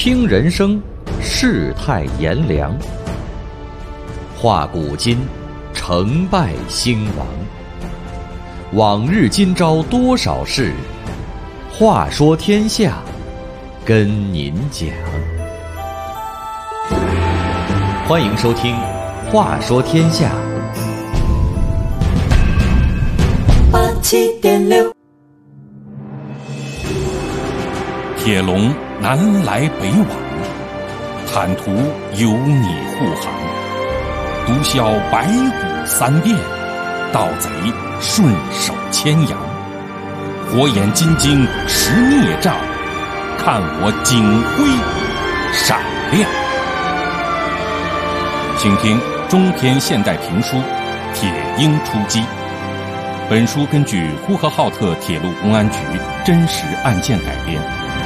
听人生，世态炎凉，话古今，成败兴亡。往日今朝多少事，话说天下，跟您讲。欢迎收听《话说天下》。 87.6， 铁笼南来北往，坦途有你护航。毒枭白骨三变，盗贼顺手牵羊。火眼金睛识孽障，看我警徽闪亮。请听中篇现代评书《铁鹰出击》。本书根据呼和浩特铁路公安局真实案件改编。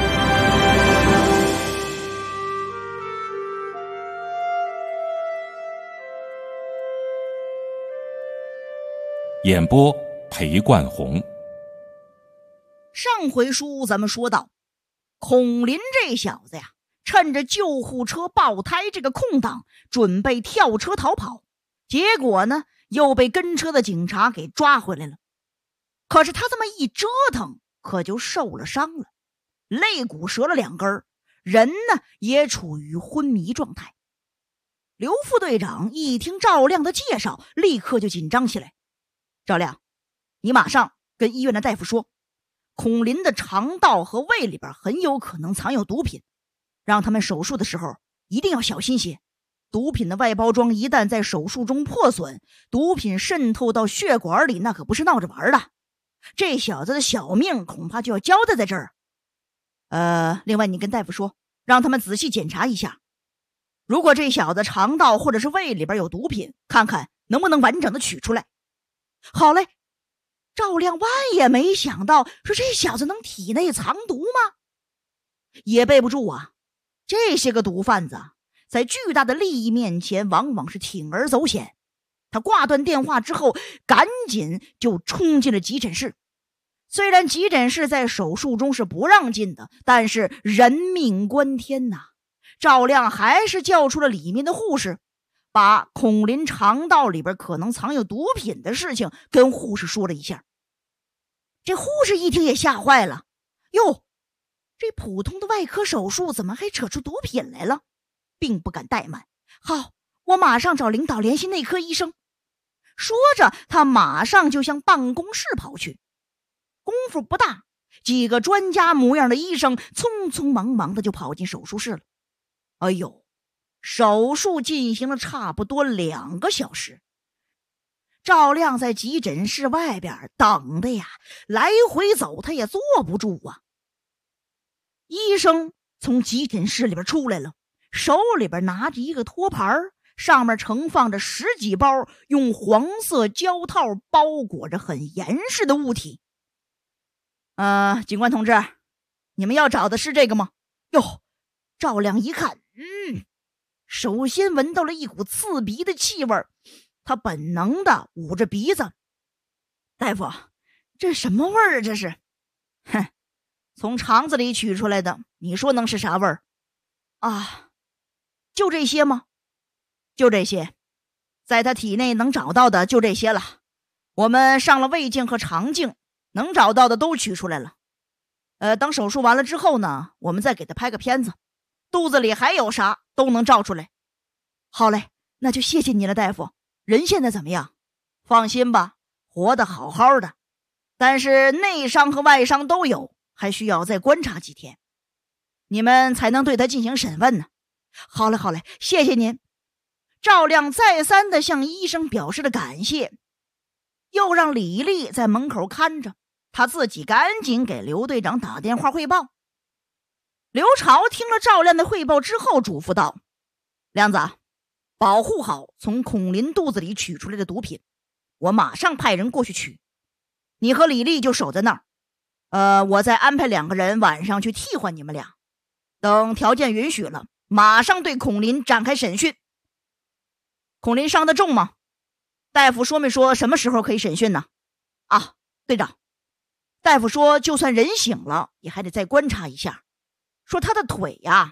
演播裴冠红。 上回书咱们说到，孔林这小子呀，趁着救护车爆胎这个空档，准备跳车逃跑，结果呢又被跟车的警察给抓回来了。可是他这么一折腾，可就受了伤了，肋骨折了2根，人呢也处于昏迷状态。刘副队长一听赵亮的介绍，立刻就紧张起来。赵亮，你马上跟医院的大夫说，孔林的肠道和胃里边很有可能藏有毒品，让他们手术的时候一定要小心些。毒品的外包装一旦在手术中破损，毒品渗透到血管里，那可不是闹着玩的。这小子的小命恐怕就要交代在这儿。另外你跟大夫说，让他们仔细检查一下，如果这小子肠道或者是胃里边有毒品，看看能不能完整的取出来。好嘞。赵亮万也没想到，说这小子能体内藏毒吗？也备不住啊，这些个毒贩子在巨大的利益面前往往是铤而走险。他挂断电话之后，赶紧就冲进了急诊室。虽然急诊室在手术中是不让进的，但是人命关天呐，赵亮还是叫出了里面的护士，把孔林肠道里边可能藏有毒品的事情跟护士说了一下。这护士一听也吓坏了，哟，这普通的外科手术怎么还扯出毒品来了？并不敢怠慢，好，我马上找领导联系内科医生。说着他马上就向办公室跑去。功夫不大，几个专家模样的医生匆匆忙忙的就跑进手术室了。哎呦，手术进行了差不多2个小时。赵亮在急诊室外边等的呀，来回走他也坐不住啊。医生从急诊室里边出来了，手里边拿着一个托盘，上面盛放着10几包用黄色胶套包裹着很严实的物体。警官同志，你们要找的是这个吗？哟，赵亮一看，首先闻到了一股刺鼻的气味，他本能的捂着鼻子。大夫，这什么味儿啊？这是？哼，从肠子里取出来的，你说能是啥味儿？啊，就这些吗？就这些，在他体内能找到的就这些了。我们上了胃镜和肠镜，能找到的都取出来了。等手术完了之后呢，我们再给他拍个片子，肚子里还有啥都能照出来。好嘞，那就谢谢你了，大夫。人现在怎么样？放心吧，活得好好的，但是内伤和外伤都有，还需要再观察几天，你们才能对他进行审问呢。好嘞，好嘞，谢谢您。赵亮再三的向医生表示了感谢，又让李丽在门口看着，他自己赶紧给刘队长打电话汇报。刘朝听了赵亮的汇报之后嘱咐道，亮子，保护好从孔林肚子里取出来的毒品，我马上派人过去取，你和李丽就守在那儿。我再安排2个人晚上去替换你们俩，等条件允许了，马上对孔林展开审讯。孔林伤得重吗？大夫说没说什么时候可以审讯呢？啊，队长，大夫说就算人醒了也还得再观察一下，说他的腿呀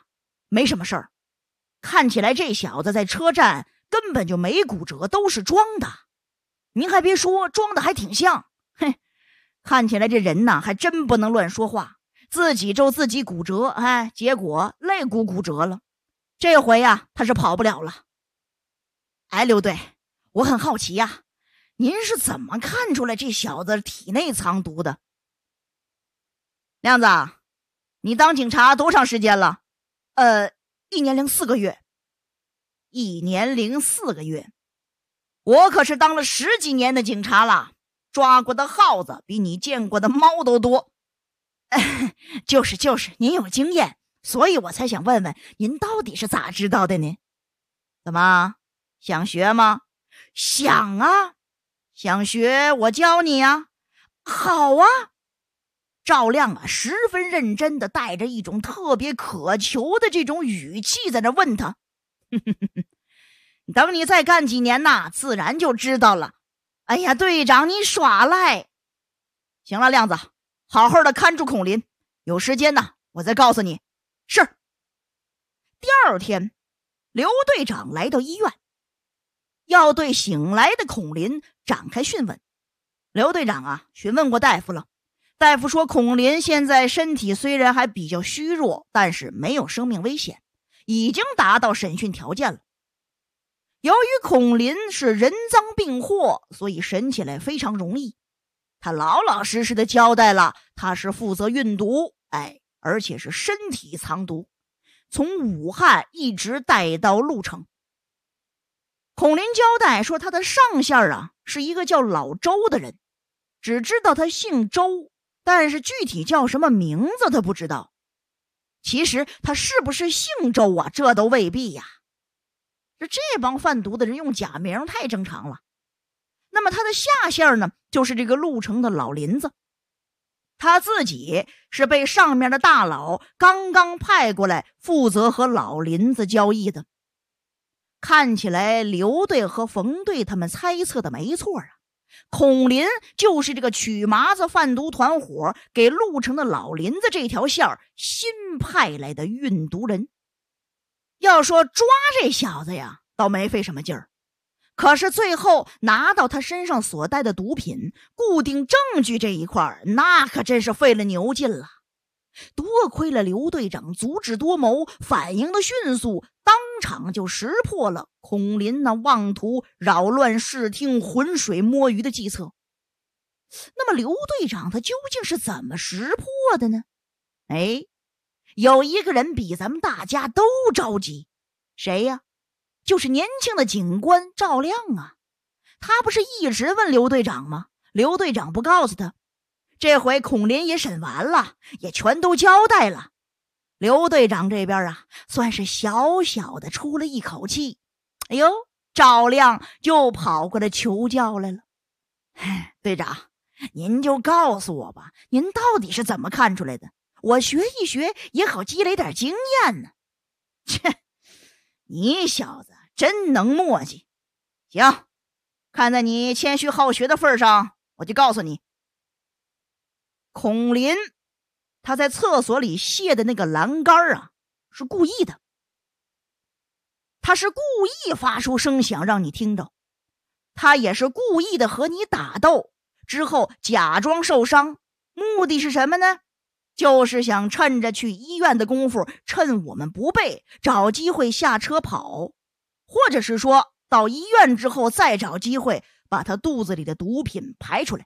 没什么事儿。看起来这小子在车站根本就没骨折，都是装的。您还别说，装的还挺像。嘿，看起来这人呐，还真不能乱说话，自己咒自己骨折，结果肋骨骨折了。这回呀，他是跑不了了。刘队，我很好奇呀，您是怎么看出来这小子体内藏毒的？亮子，你当警察多长时间了？1年04个月。1年04个月，我可是当了10几年的警察了，抓过的耗子比你见过的猫都多。就是，您有经验，所以我才想问问您到底是咋知道的呢？怎么，想学吗？想啊，想学我教你啊。好啊。赵亮啊，十分认真的带着一种特别渴求的这种语气在那问他。等你再干几年呐，自然就知道了。哎呀，队长你耍赖。行了，亮子，好好的看住孔林，有时间呢我再告诉你。是。第二天，刘队长来到医院，要对醒来的孔林展开讯问。刘队长啊，询问过大夫了，大夫说孔林现在身体虽然还比较虚弱，但是没有生命危险，已经达到审讯条件了。由于孔林是人赃并获，所以审起来非常容易。他老老实实的交代了，他是负责运毒，而且是身体藏毒，从武汉一直带到鹿城。孔林交代说，他的上线啊是一个叫老周的人，只知道他姓周，但是具体叫什么名字他不知道。其实他是不是姓周啊，这都未必呀。这帮贩毒的人用假名太正常了。那么他的下线呢，就是这个鹿城的老林子，他自己是被上面的大佬刚刚派过来负责和老林子交易的。看起来刘队和冯队他们猜测的没错啊，孔林就是这个曲麻子贩毒团伙给鹿城的老林子这条线新派来的运毒人。要说抓这小子呀，倒没费什么劲儿，可是最后拿到他身上所带的毒品，固定证据这一块，那可真是费了牛劲了。多亏了刘队长足智多谋，反应的迅速，当场就识破了孔林那妄图扰乱视听、浑水摸鱼的计策。那么刘队长他究竟是怎么识破的呢？有一个人比咱们大家都着急，谁呀？就是年轻的警官赵亮啊。他不是一直问刘队长吗？刘队长不告诉他。这回孔林也审完了，也全都交代了。刘队长这边啊，算是小小的出了一口气。赵亮就跑过来求教来了。队长，您就告诉我吧，您到底是怎么看出来的？我学一学也好积累点经验呢。切，你小子真能磨叽。行，看在你谦虚好学的份上，我就告诉你。孔林他在厕所里卸的那个栏杆啊，是故意的。他是故意发出声响让你听着，他也是故意的和你打斗，之后假装受伤，目的是什么呢？就是想趁着去医院的功夫，趁我们不备，找机会下车跑，或者是说到医院之后再找机会把他肚子里的毒品排出来。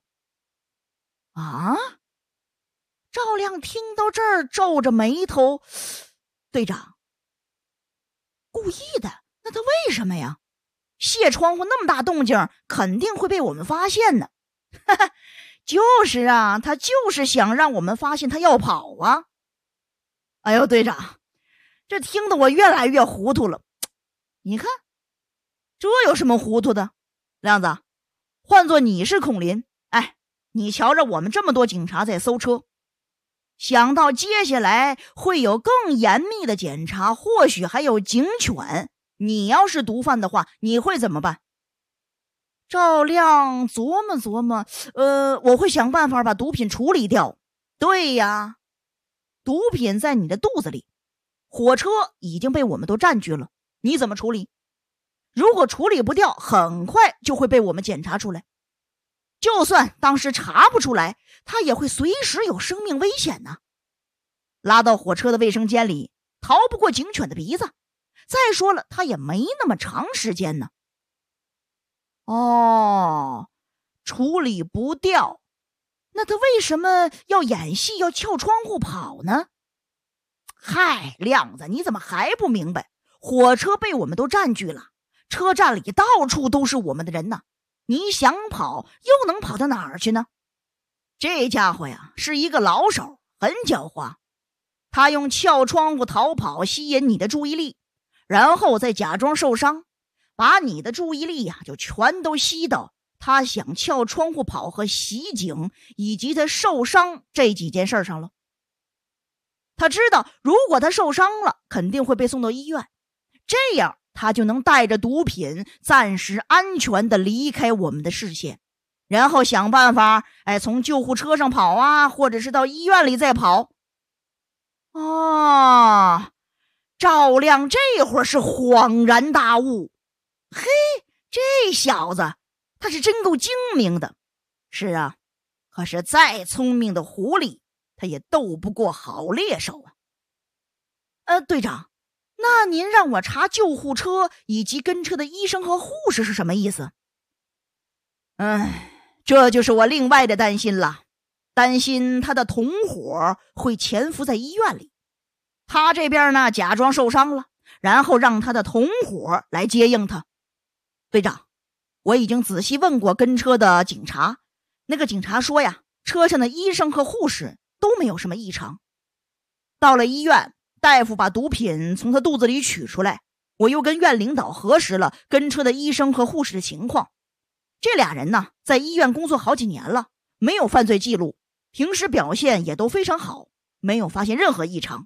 赵亮听到这儿皱着眉头。队长，故意的？那他为什么呀？卸窗户那么大动静，肯定会被我们发现呢。就是啊，他就是想让我们发现他要跑啊。队长，这听得我越来越糊涂了。你看，这有什么糊涂的？亮子，换做你是孔林，你瞧着我们这么多警察在搜车，想到接下来会有更严密的检查，或许还有警犬，你要是毒贩的话，你会怎么办？赵亮琢磨琢磨，我会想办法把毒品处理掉。对呀，毒品在你的肚子里， 火车已经被我们都占据了，你怎么处理？如果处理不掉，很快就会被我们检查出来。就算当时查不出来，他也会随时有生命危险呢。拉到火车的卫生间里，逃不过警犬的鼻子。再说了，他也没那么长时间呢。哦，处理不掉，那他为什么要演戏，要撬窗户跑呢？嗨，亮子，你怎么还不明白？火车被我们都占据了，车站里到处都是我们的人呢。你想跑，又能跑到哪儿去呢？这家伙呀，是一个老手，很狡猾。他用撬窗户逃跑吸引你的注意力，然后再假装受伤，把你的注意力呀就全都吸到他想撬窗户跑和袭警以及他受伤这几件事上了。他知道如果他受伤了，肯定会被送到医院，这样他就能带着毒品暂时安全地离开我们的视线，然后想办法从救护车上跑啊，或者是到医院里再跑。赵亮这会儿是恍然大悟，嘿，这小子他是真够精明的。是啊，可是再聪明的狐狸他也斗不过好猎手啊。队长，那您让我查救护车以及跟车的医生和护士是什么意思？这就是我另外的担心了，担心他的同伙会潜伏在医院里。他这边呢，假装受伤了，然后让他的同伙来接应他。队长，我已经仔细问过跟车的警察，那个警察说呀，车上的医生和护士都没有什么异常。到了医院，大夫把毒品从他肚子里取出来，我又跟院领导核实了跟车的医生和护士的情况。这俩人呢，在医院工作好几年了，没有犯罪记录，平时表现也都非常好，没有发现任何异常。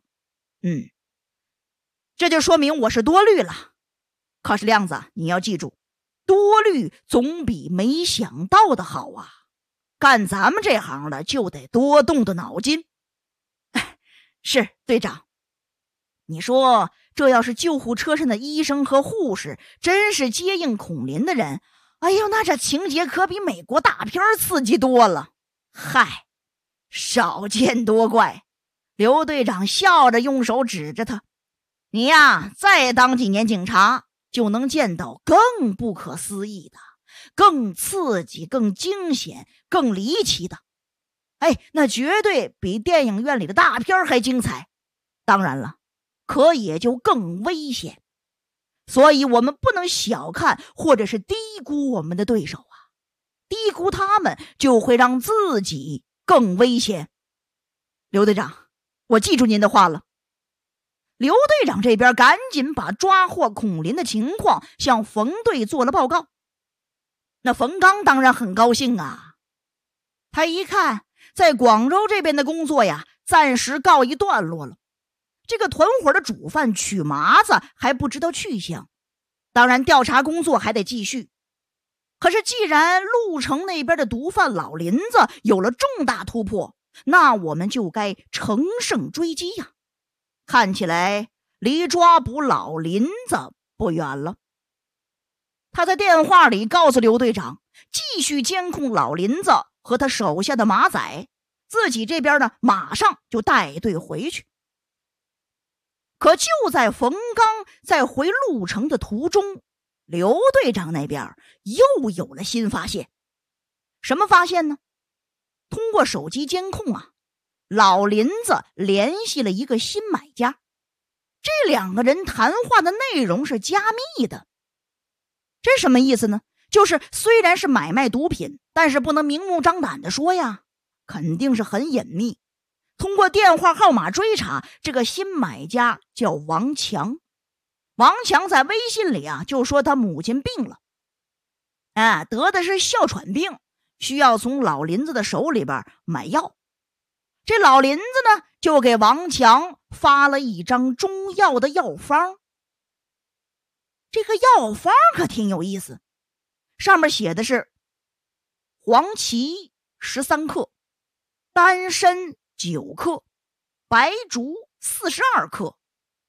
这就说明我是多虑了。可是亮子，你要记住，多虑总比没想到的好啊。干咱们这行的就得多动动脑筋。是队长。你说这要是救护车上的医生和护士真是接应孔林的人，哎呦，那这情节可比美国大片刺激多了。嗨，少见多怪。刘队长笑着用手指着他，你呀，再当几年警察，就能见到更不可思议的，更刺激，更惊险，更离奇的。那绝对比电影院里的大片还精彩。当然了，可也就更危险。所以我们不能小看或者是低估我们的对手啊，低估他们就会让自己更危险。刘队长，我记住您的话了。刘队长这边赶紧把抓获孔林的情况向冯队做了报告。那冯刚当然很高兴啊，他一看在广州这边的工作呀，暂时告一段落了。这个团伙的主犯曲麻子还不知道去向，当然调查工作还得继续。可是既然鹿城那边的毒贩老林子有了重大突破，那我们就该乘胜追击呀。看起来离抓捕老林子不远了。他在电话里告诉刘队长，继续监控老林子和他手下的马仔，自己这边呢马上就带队回去。可就在冯刚在回鹿城的途中，刘队长那边又有了新发现。什么发现呢？通过手机监控啊，老林子联系了一个新买家，这两个人谈话的内容是加密的。这什么意思呢？就是虽然是买卖毒品，但是不能明目张胆的说呀，肯定是很隐秘。通过电话号码追查，这个新买家叫王强。王强在微信里啊就说他母亲病了，得的是哮喘病，需要从老林子的手里边买药。这老林子呢就给王强发了一张中药的药方。这个药方可挺有意思，上面写的是黄芪13克，丹参9克，白术42克，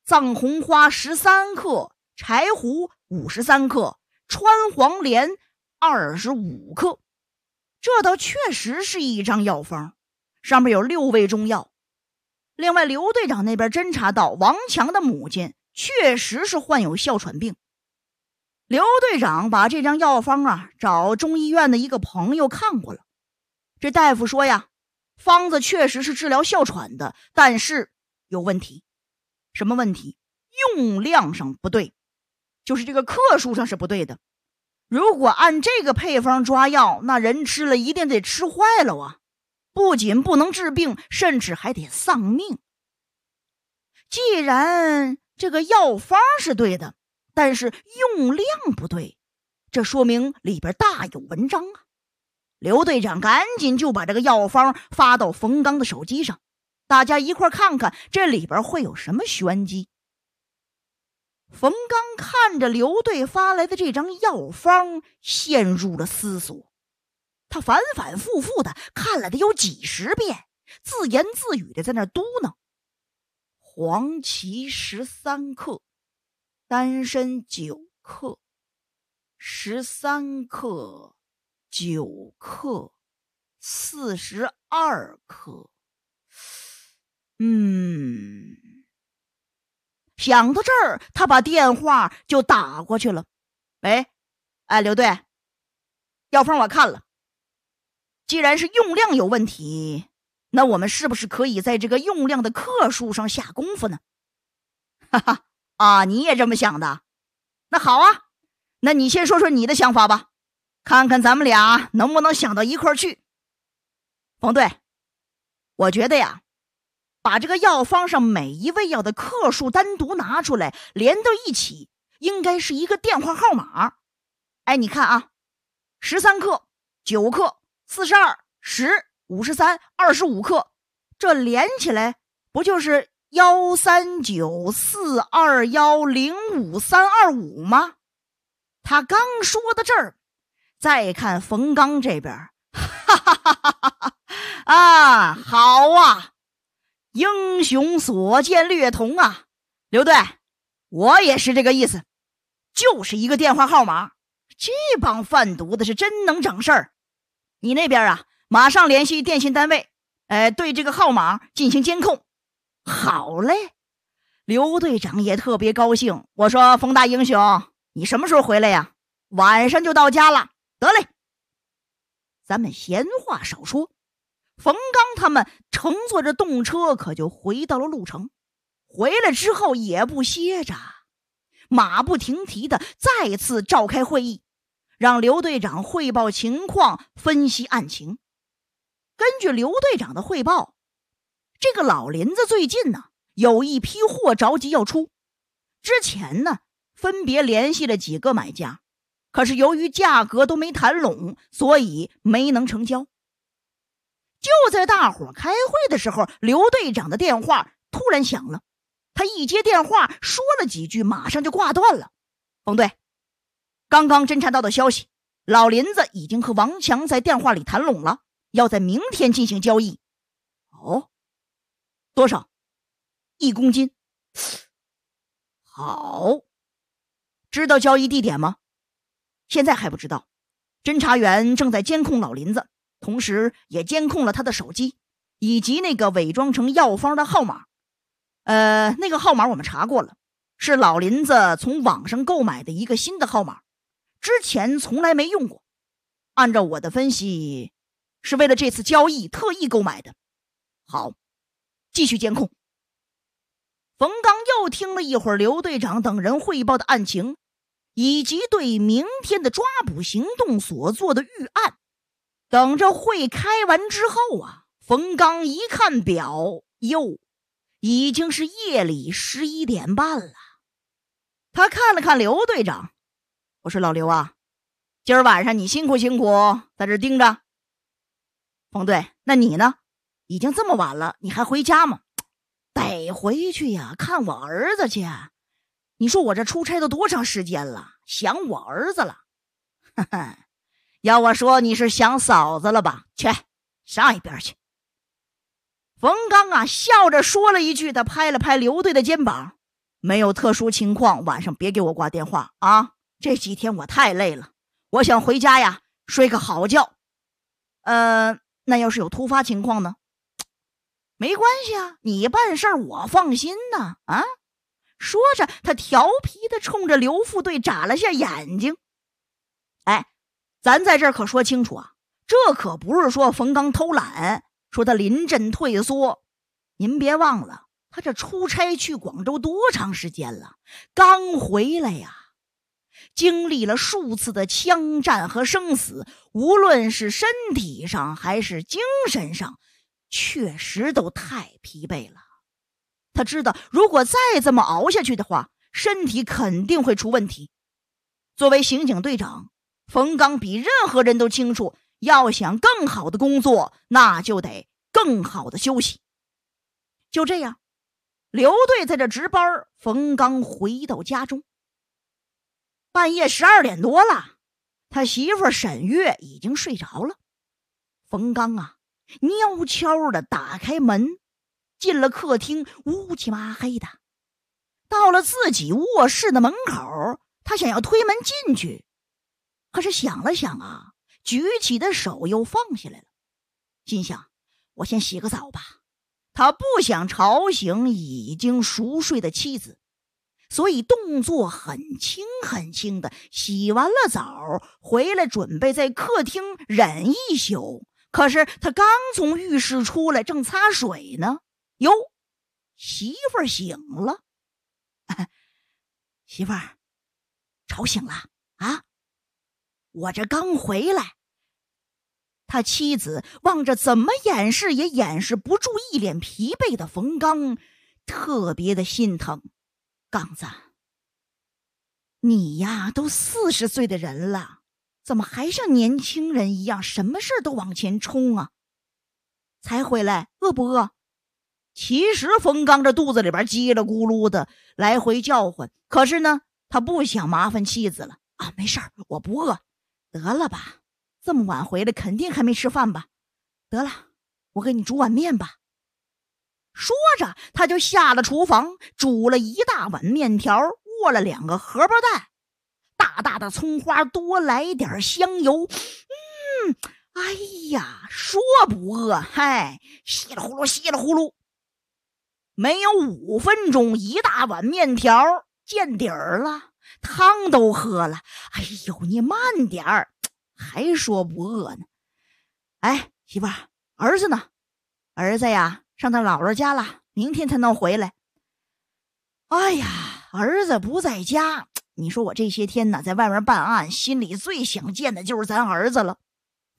藏红花13克，柴胡53克，川黄连25克。这倒确实是一张药方，上面有6味中药。另外，刘队长那边侦查到王强的母亲确实是患有哮喘病。刘队长把这张药方找中医院的一个朋友看过了。这大夫说呀，方子确实是治疗哮喘的，但是有问题。什么问题？用量上不对，就是这个克数上是不对的。如果按这个配方抓药，那人吃了一定得吃坏了啊！不仅不能治病，甚至还得丧命。既然这个药方是对的，但是用量不对，这说明里边大有文章啊！刘队长赶紧就把这个药方发到冯刚的手机上，大家一块看看这里边会有什么玄机。冯刚看着刘队发来的这张药方，陷入了思索。他反反复复的看了得有几10遍，自言自语的在那嘟囔：黄芪13克，丹参9克，13克，9克，42克。想到这儿，他把电话就打过去了。喂，刘队，药方我看了，既然是用量有问题，那我们是不是可以在这个用量的克数上下功夫呢？哈哈，你也这么想的？那好啊，那你先说说你的想法吧，看看咱们俩能不能想到一块儿去。冯队，我觉得呀，把这个药方上每一味药的克数单独拿出来，连到一起，应该是一个电话号码。你看啊，13克、9克、42、10、53、25克，这连起来不就是13942105325吗？他刚说到这儿，再看冯刚这边，好啊，英雄所见略同啊！刘队，我也是这个意思，就是一个电话号码。这帮贩毒的是真能整事儿。你那边马上联系电信单位，对这个号码进行监控。好嘞，刘队长也特别高兴。我说冯大英雄，你什么时候回来呀？晚上就到家了。得嘞。咱们闲话少说，冯刚他们乘坐着动车可就回到了路城。回来之后也不歇着，马不停蹄的再次召开会议，让刘队长汇报情况，分析案情。根据刘队长的汇报，这个老林子最近有一批货着急要出，之前分别联系了几个买家，可是由于价格都没谈拢，所以没能成交。就在大伙开会的时候，刘队长的电话突然响了。他一接电话说了几句，马上就挂断了。冯队，刚刚侦查到的消息，老林子已经和王强在电话里谈拢了，要在明天进行交易。哦，多少？1公斤。好，知道交易地点吗？现在还不知道，侦查员正在监控老林子，同时也监控了他的手机以及那个伪装成药方的号码。那个号码我们查过了，是老林子从网上购买的一个新的号码，之前从来没用过。按照我的分析，是为了这次交易特意购买的。好，继续监控。冯刚又听了一会儿刘队长等人汇报的案情，以及对明天的抓捕行动所做的预案。等着会开完之后冯刚一看表，已经是夜里11点半了。他看了看刘队长，我说老刘今儿晚上你辛苦辛苦，在这盯着。冯队，那你呢？已经这么晚了，你还回家吗？得回去呀，看我儿子去。你说我这出差都多长时间了，想我儿子了。要我说你是想嫂子了吧？去，上一边去。冯刚笑着说了一句，他拍了拍刘队的肩膀。 没有特殊情况，晚上别给我挂电话啊！这几天我太累了，我想回家呀，睡个好觉。那要是有突发情况呢？没关系啊，你办事我放心呢。啊！说着，他调皮地冲着刘副队眨了下眼睛。哎，咱在这儿可说清楚啊，这可不是说冯刚偷懒，说他临阵退缩。您别忘了，他这出差去广州多长时间了？刚回来呀，经历了数次的枪战和生死，无论是身体上还是精神上，确实都太疲惫了。他知道，如果再这么熬下去的话，身体肯定会出问题。作为刑警队长，冯刚比任何人都清楚，要想更好的工作，那就得更好的休息。就这样，刘队在这值班，冯刚回到家中。半夜12点多了，他媳妇沈月已经睡着了。冯刚啊，悄悄地打开门，进了客厅，乌漆麻黑的。到了自己卧室的门口，他想要推门进去，可是想了想啊，举起的手又放下来了，心想我先洗个澡吧。他不想吵醒已经熟睡的妻子，所以动作很轻很轻的洗完了澡回来，准备在客厅忍一宿。可是他刚从浴室出来，正擦水呢，哟，媳妇儿醒了。媳妇儿，吵醒了啊？我这刚回来。他妻子望着怎么掩饰也掩饰不住一脸疲惫的冯刚，特别的心疼。刚子，你呀都40岁的人了，怎么还像年轻人一样，什么事都往前冲啊？才回来，饿不饿？其实冯刚这肚子里边叽里咕噜的来回叫唤，可是呢，他不想麻烦妻子了啊。没事儿，我不饿。得了吧，这么晚回来，肯定还没吃饭吧？得了，我给你煮碗面吧。说着，他就下了厨房，煮了一大碗面条，握了2个荷包蛋，大大的葱花，多来点香油。哎呀，说不饿，嗨，稀里呼噜稀里呼噜。没有5分钟，一大碗面条见底儿了，汤都喝了。哎呦，你慢点儿，还说不饿呢。哎，媳妇儿，儿子呢？儿子呀，上他姥姥家了，明天才能回来。哎呀，儿子不在家，你说我这些天呢，在外面办案，心里最想见的就是咱儿子了。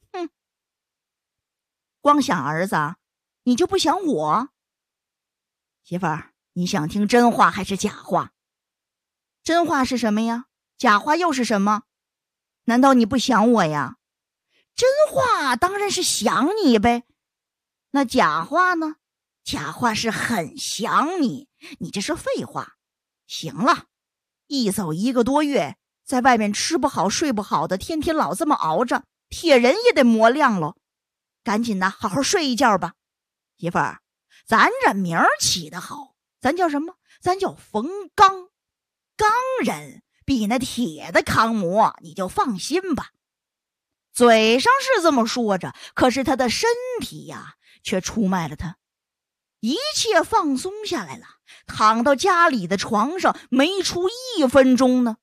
光想儿子，你就不想我？媳妇儿，你想听真话还是假话？真话是什么呀？假话又是什么？难道你不想我呀？真话当然是想你呗。那假话呢？假话是很想你，你这是废话。行了，一走1个多月，在外面吃不好睡不好的，天天老这么熬着，铁人也得磨亮了。赶紧的，好好睡一觉吧。媳妇儿，咱这名儿起得好，咱叫什么？咱叫冯刚，刚人比那铁的抗磨，你就放心吧。嘴上是这么说着，可是他的身体呀，却出卖了他。一切放松下来了，躺到家里的床上，没出1分钟呢，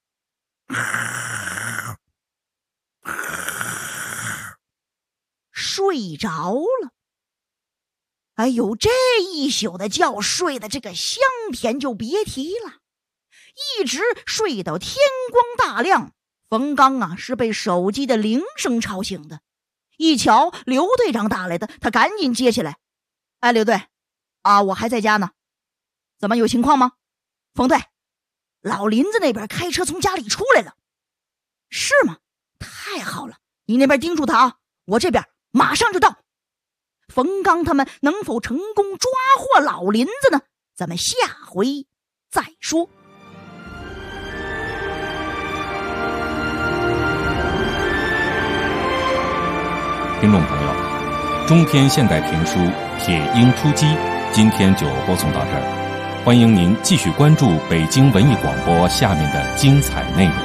睡着了。哎呦，这一宿的觉睡的这个香甜就别提了，一直睡到天光大亮。冯刚啊，是被手机的铃声吵醒的。一瞧刘队长打来的，他赶紧接起来。哎，刘队啊，我还在家呢。怎么，有情况吗？冯队，老林子那边开车从家里出来了。是吗？太好了，你那边盯住他啊，我这边马上就到。冯刚他们能否成功抓获老林子呢？咱们下回再说。 听众朋友，中篇现代评书《铁鹰出击》今天就播送到这儿。 欢迎您继续关注北京文艺广播下面的精彩内容。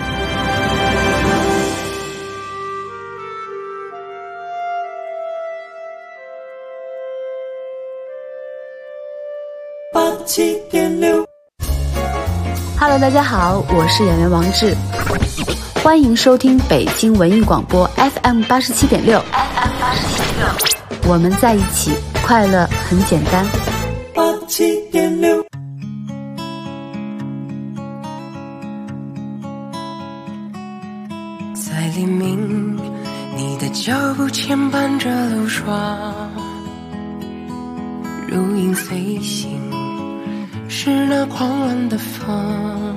Hello， 大家好，我是演员王志，欢迎收听北京文艺广播 FM87.6，我们在一起，快乐很简单。87.6。 在黎明，你的脚步牵绊着路霜，如影随形，是那狂乱的风，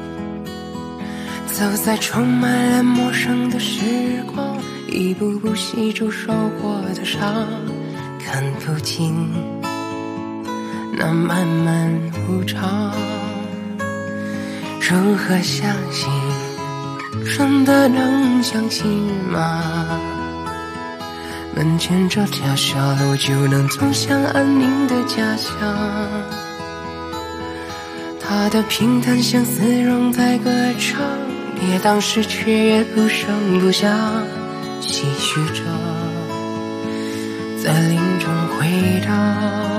走在充满了陌生的时光，一步步细数受过的伤，看不尽那漫漫无常。如何相信，真的能相信吗？门前这条小路就能通向安宁的家乡，他的平淡相思仍在歌唱，跌宕时却也不声不响，唏嘘着在林中回荡。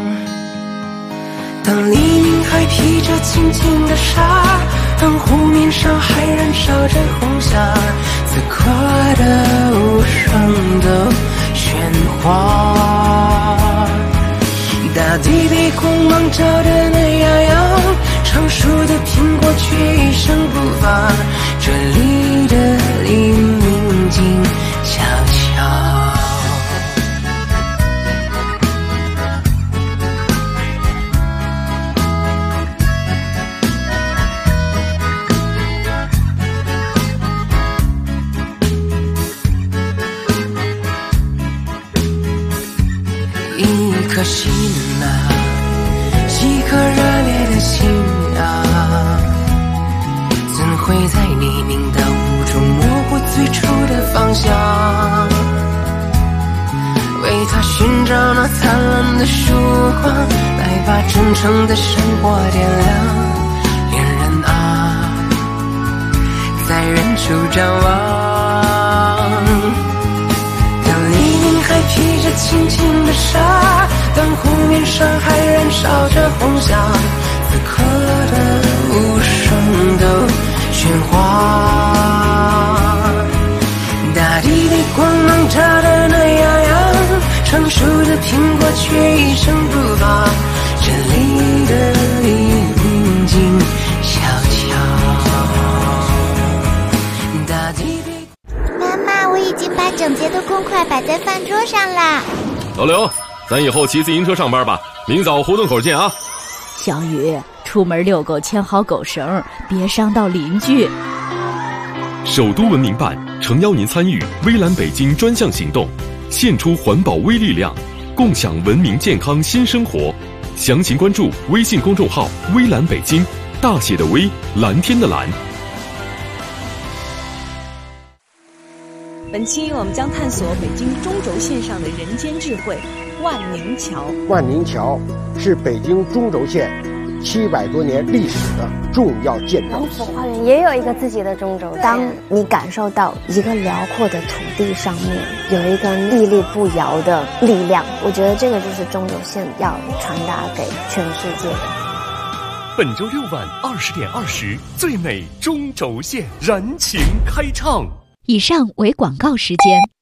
当黎明还披着轻轻的纱，当湖面上还燃烧着红霞，此刻的无声的喧哗，大地被光芒照得暖洋洋，成熟的苹果却一声不发，这里的黎明静悄悄。一颗心啊，一颗热烈的心啊，怎会在黎明的雾中模糊最初的方向？为他寻找那灿烂的曙光，来把真诚的生活点亮。恋人啊，在远处张望，当黎明还披着轻轻的纱，当湖面上还燃烧着红霞，此刻的无声的喧哗，大地被光芒照得暖洋洋，成熟的苹果却一声不发，这里的黎明静悄悄，大地被…… 妈妈，我已经把整洁的公筷摆在饭桌上啦。 老刘，咱以后骑自行车上班吧，明早胡同口见啊。 小雨，出门遛狗牵好狗绳，别伤到邻居。 首都文明办诚邀您参与微蓝北京专项行动，献出环保微力量，共享文明健康新生活。详情关注微信公众号微蓝北京，大写的微，蓝天的蓝。 本期我们将探索北京中轴线上的人间智慧——万宁桥。 万宁桥是北京中轴线700多年历史的重要建筑。 王府花园也有一个自己的中轴线。当你感受到一个辽阔的土地上面有一个屹立不摇的力量，我觉得这个就是中轴线要传达给全世界的。 本周6晚20点20，最美中轴线燃情开唱。 以上为广告时间。